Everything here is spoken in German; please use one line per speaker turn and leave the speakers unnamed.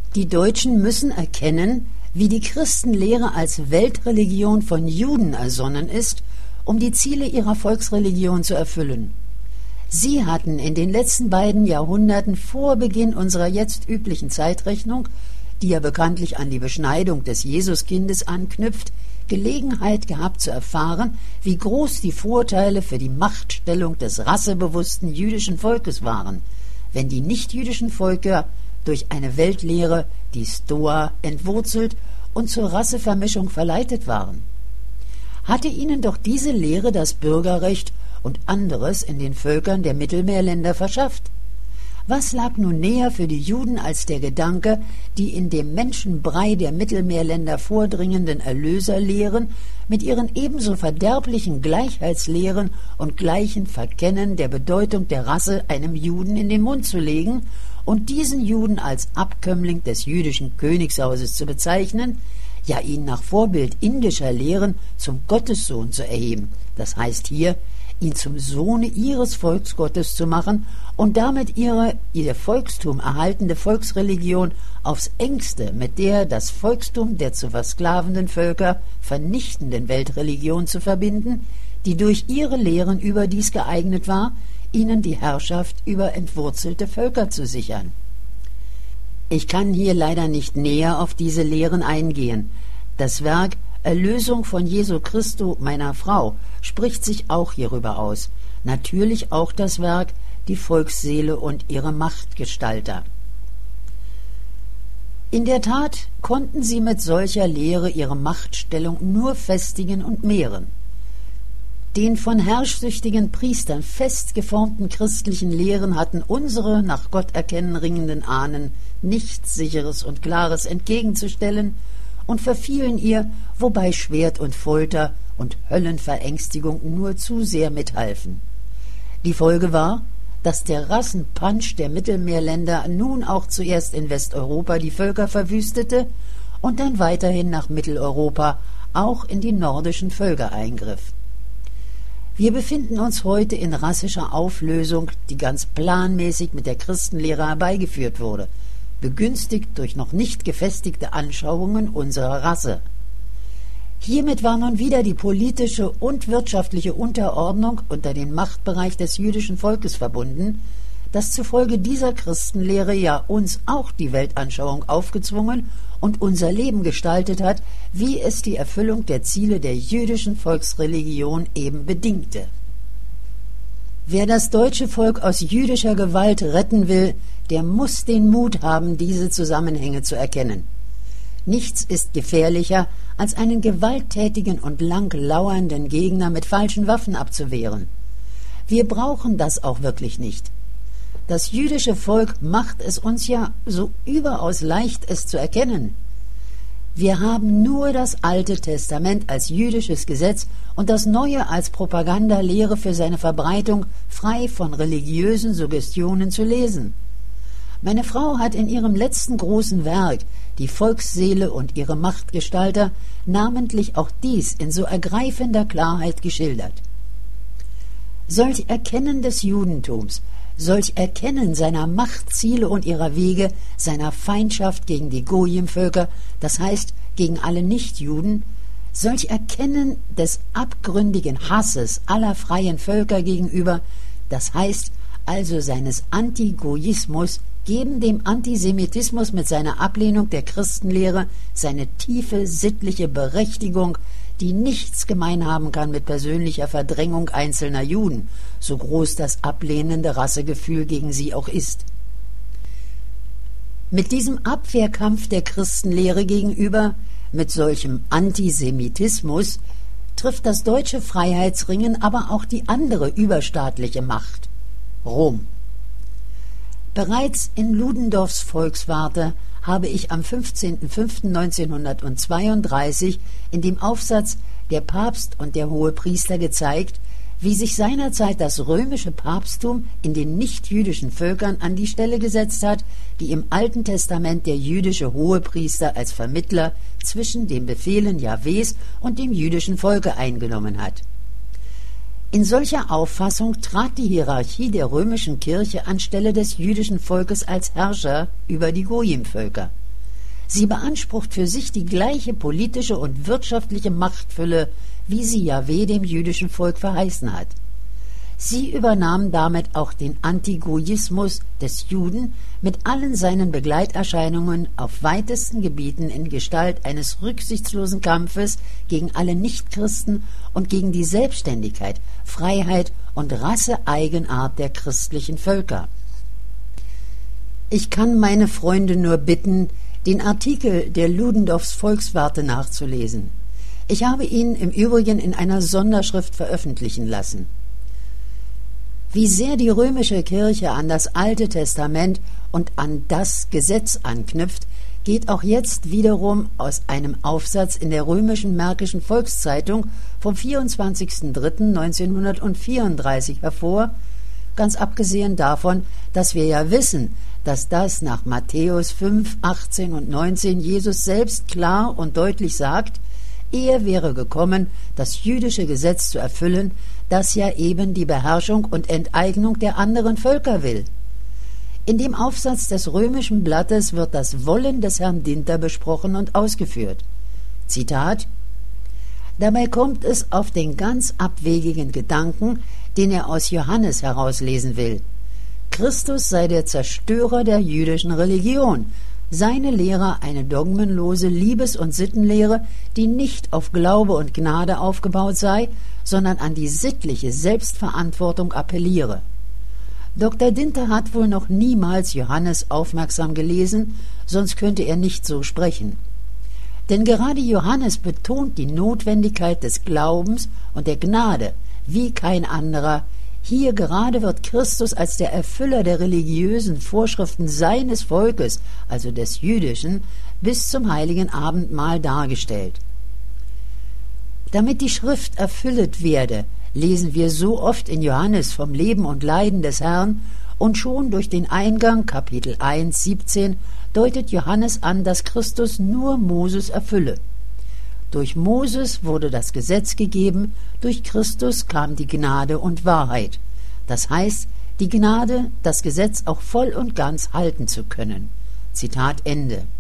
Die Deutschen müssen erkennen, wie die Christenlehre als Weltreligion von Juden ersonnen ist, um die Ziele ihrer Volksreligion zu erfüllen. Sie hatten in den letzten beiden Jahrhunderten vor Beginn unserer jetzt üblichen Zeitrechnung, die ja bekanntlich an die Beschneidung des Jesuskindes anknüpft, Gelegenheit gehabt zu erfahren, wie groß die Vorteile für die Machtstellung des rassebewussten jüdischen Volkes waren, wenn die nichtjüdischen Völker durch eine Weltlehre, die Stoa, entwurzelt und zur Rassevermischung verleitet waren. Hatte ihnen doch diese Lehre das Bürgerrecht und anderes in den Völkern der Mittelmeerländer verschafft. Was lag nun näher für die Juden als der Gedanke, die in dem Menschenbrei der Mittelmeerländer vordringenden Erlöserlehren mit ihren ebenso verderblichen Gleichheitslehren und gleichen Verkennen der Bedeutung der Rasse einem Juden in den Mund zu legen und diesen Juden als Abkömmling des jüdischen Königshauses zu bezeichnen, ja ihn nach Vorbild indischer Lehren zum Gottessohn zu erheben, das heißt hier, ihn zum Sohne ihres Volksgottes zu machen und damit ihr Volkstum erhaltende Volksreligion aufs engste mit der das Volkstum der zu versklavenden Völker vernichtenden Weltreligion zu verbinden, die durch ihre Lehren überdies geeignet war, ihnen die Herrschaft über entwurzelte Völker zu sichern. Ich kann hier leider nicht näher auf diese Lehren eingehen. Das Werk Erlösung von Jesu Christo, meiner Frau, spricht sich auch hierüber aus. Natürlich auch das Werk Die Volksseele und ihre Machtgestalter. In der Tat konnten sie mit solcher Lehre ihre Machtstellung nur festigen und mehren. Den von herrschsüchtigen Priestern fest geformten christlichen Lehren hatten unsere nach Gott erkennen ringenden Ahnen nichts Sicheres und Klares entgegenzustellen und verfielen ihr, wobei Schwert und Folter und Höllenverängstigung nur zu sehr mithalfen. Die Folge war, dass der Rassenpunsch der Mittelmeerländer nun auch zuerst in Westeuropa die Völker verwüstete und dann weiterhin nach Mitteleuropa auch in die nordischen Völker eingriff. Wir befinden uns heute in rassischer Auflösung, die ganz planmäßig mit der Christenlehre herbeigeführt wurde, begünstigt durch noch nicht gefestigte Anschauungen unserer Rasse. Hiermit war nun wieder die politische und wirtschaftliche Unterordnung unter den Machtbereich des jüdischen Volkes verbunden, das zufolge dieser Christenlehre ja uns auch die Weltanschauung aufgezwungen und unser Leben gestaltet hat, wie es die Erfüllung der Ziele der jüdischen Volksreligion eben bedingte. Wer das deutsche Volk aus jüdischer Gewalt retten will, der muss den Mut haben, diese Zusammenhänge zu erkennen. Nichts ist gefährlicher, als einen gewalttätigen und lang lauernden Gegner mit falschen Waffen abzuwehren. Wir brauchen das auch wirklich nicht. Das jüdische Volk macht es uns ja so überaus leicht, es zu erkennen. Wir haben nur das Alte Testament als jüdisches Gesetz und das Neue als Propagandalehre für seine Verbreitung frei von religiösen Suggestionen zu lesen. Meine Frau hat in ihrem letzten großen Werk, Die Volksseele und ihre Machtgestalter, namentlich auch dies in so ergreifender Klarheit geschildert. Solch Erkennen des Judentums, solch Erkennen seiner Machtziele und ihrer Wege, seiner Feindschaft gegen die Gojim-Völker, das heißt gegen alle Nichtjuden, solch Erkennen des abgründigen Hasses aller freien Völker gegenüber, das heißt also seines Antigoyismus, geben dem Antisemitismus mit seiner Ablehnung der Christenlehre seine tiefe sittliche Berechtigung, die nichts gemein haben kann mit persönlicher Verdrängung einzelner Juden, so groß das ablehnende Rassegefühl gegen sie auch ist. Mit diesem Abwehrkampf der Christenlehre gegenüber, mit solchem Antisemitismus, trifft das deutsche Freiheitsringen aber auch die andere überstaatliche Macht, Rom. Bereits in Ludendorffs Volkswarte habe ich am 15.05.1932 in dem Aufsatz »Der Papst und der Hohepriester« gezeigt, wie sich seinerzeit das römische Papsttum in den nichtjüdischen Völkern an die Stelle gesetzt hat, die im Alten Testament der jüdische Hohepriester als Vermittler zwischen den Befehlen Jahwes und dem jüdischen Volke eingenommen hat. In solcher Auffassung trat die Hierarchie der römischen Kirche anstelle des jüdischen Volkes als Herrscher über die Gojim-Völker. Sie beansprucht für sich die gleiche politische und wirtschaftliche Machtfülle, wie sie Jahwe dem jüdischen Volk verheißen hat. Sie übernahm damit auch den Antigoismus des Juden mit allen seinen Begleiterscheinungen auf weitesten Gebieten in Gestalt eines rücksichtslosen Kampfes gegen alle Nichtchristen und gegen die Selbstständigkeit, Freiheit und Rasseeigenart der christlichen Völker. Ich kann meine Freunde nur bitten, den Artikel der Ludendorffs Volkswarte nachzulesen. Ich habe ihn im Übrigen in einer Sonderschrift veröffentlichen lassen. Wie sehr die römische Kirche an das Alte Testament und an das Gesetz anknüpft, geht auch jetzt wiederum aus einem Aufsatz in der römischen Märkischen Volkszeitung vom 24.03.1934 hervor, ganz abgesehen davon, dass wir ja wissen, dass das nach Matthäus 5, 18 und 19 Jesus selbst klar und deutlich sagt, er wäre gekommen, das jüdische Gesetz zu erfüllen, das ja eben die Beherrschung und Enteignung der anderen Völker will. In dem Aufsatz des römischen Blattes wird das Wollen des Herrn Dinter besprochen und ausgeführt. Zitat: Dabei kommt es auf den ganz abwegigen Gedanken, den er aus Johannes herauslesen will. Christus sei der Zerstörer der jüdischen Religion, seine Lehre eine dogmenlose Liebes- und Sittenlehre, die nicht auf Glaube und Gnade aufgebaut sei, sondern an die sittliche Selbstverantwortung appelliere. Dr. Dinter hat wohl noch niemals Johannes aufmerksam gelesen, sonst könnte er nicht so sprechen. Denn gerade Johannes betont die Notwendigkeit des Glaubens und der Gnade wie kein anderer. Hier gerade wird Christus als der Erfüller der religiösen Vorschriften seines Volkes, also des Jüdischen, bis zum heiligen Abendmahl dargestellt. Damit die Schrift erfüllet werde, lesen wir so oft in Johannes vom Leben und Leiden des Herrn, und schon durch den Eingang, Kapitel 1, 17, deutet Johannes an, dass Christus nur Moses erfülle. Durch Moses wurde das Gesetz gegeben, durch Christus kam die Gnade und Wahrheit. Das heißt, die Gnade, das Gesetz auch voll und ganz halten zu können. Zitat Ende.